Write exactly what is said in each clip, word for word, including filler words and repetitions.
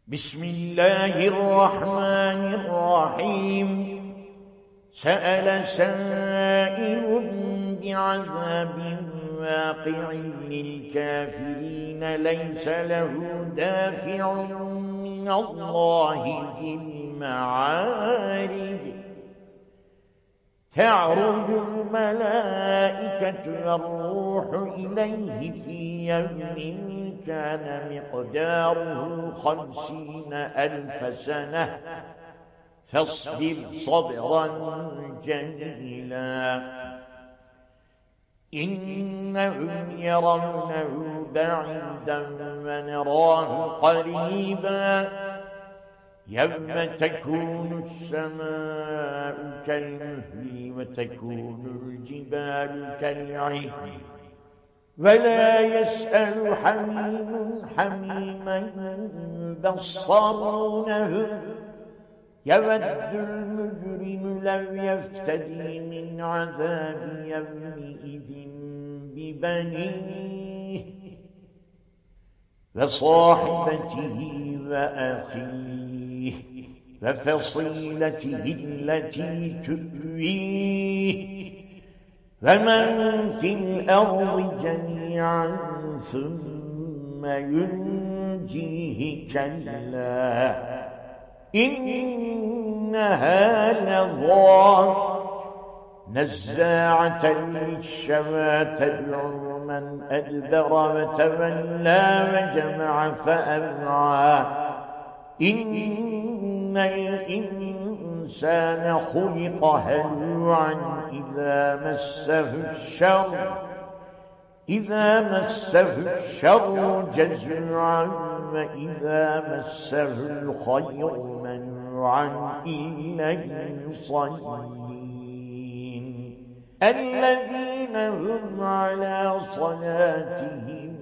بسم الله الرحمن الرحيم. سأل سائل بعذاب واقع للكافرين ليس له دافع من الله ذي المعارج. تعرج الملائكة والروح إليه في يوم كان مقداره خمسين ألف سنة فاصبر صبرا جميلا. إنهم يرونه بعيدا ونراه قريبا يوم تكون السماء كالمهل وتكون الجبال كالعهن ولا يسأل حميم حميما يبصرونه. يود المجرم لو يفتدي من عذاب يومئذ ببنيه وصاحبته وأخيه وفصيلته التي تؤويه ومن في الأرض جميعا ثم ينجيه كلا إنها لظى نزاعة للشوى تدعو من أدبر وتولى وجمع فأوعى. إن الإنسان خلق هلوعا إذا مسه الشر إذا مسه الشر جزوعا وإذا مسه الخير منوعا إلا المصلين الذين هم على صلاتهم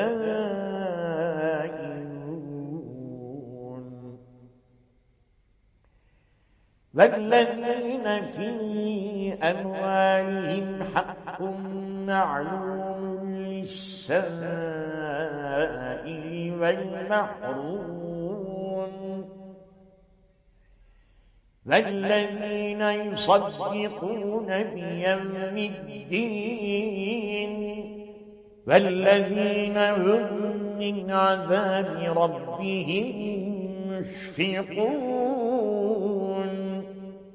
دائمون والذين في أموالهم حق معلوم للسائل والمحروم والذين يصدقون بيوم الدين والذين هم من عذاب ربهم مشفقون.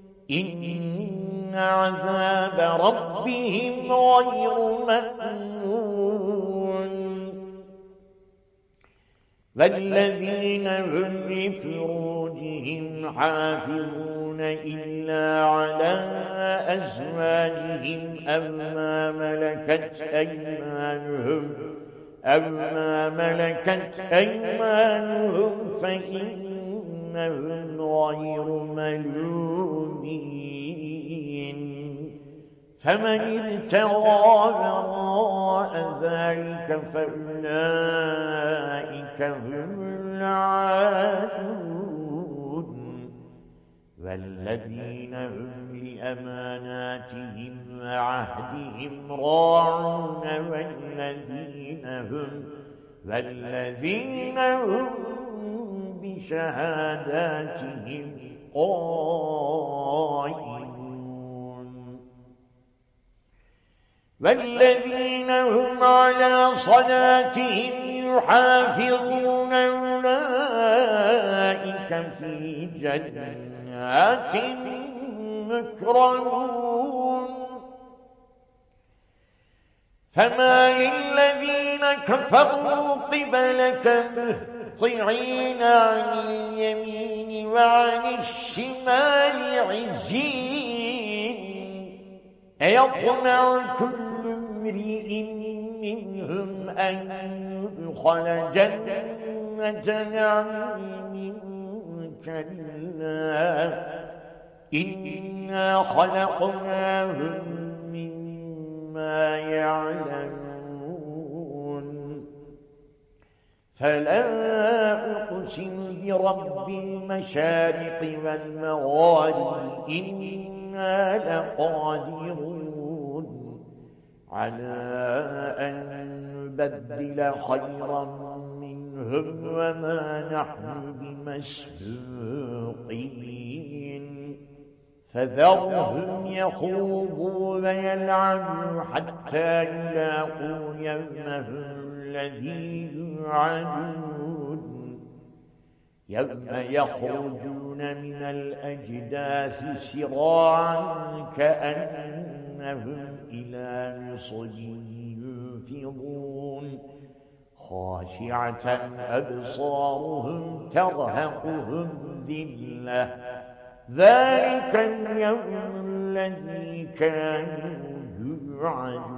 إن عذاب ربهم غير مأمون والذين هم لفروجهم حافظون إلا على أزواجهم أو ما ملكت أيمانهم أو ما ملكت أيمانهم فإنهم غير ملومين. فمن ابتغى وراء ذلك فأولئك هم العادون والذين هم لأماناتهم وعهدهم راعون والذين هم والذين هم بشهاداتهم قائمون والذين هم على صلاتهم يحافظون أولئك في جنات مكرمون. فما للذين كفروا قبلك مهطعين عن اليمين وعن الشمال عزين أيطمع كل امرئ منهم أن يدخل جنة نعيم كلا إنا خلقناهم مما يعلمون. فلا أقسم برب المشارق والمغارب إنا لقادرون على أن نبدل خيرا منهم فاقتلهم وما نحن بمسبوقين فذرهم يخوضوا ويلعبوا حتى يلاقوا يومهم الذي يوعدون يوم يخرجون من الأجداث سراعا كأنهم إلى نصب يوفضون خاشعة أبصارهم ترهقهم ذلة ذلك اليوم الذي كانوا يوعدون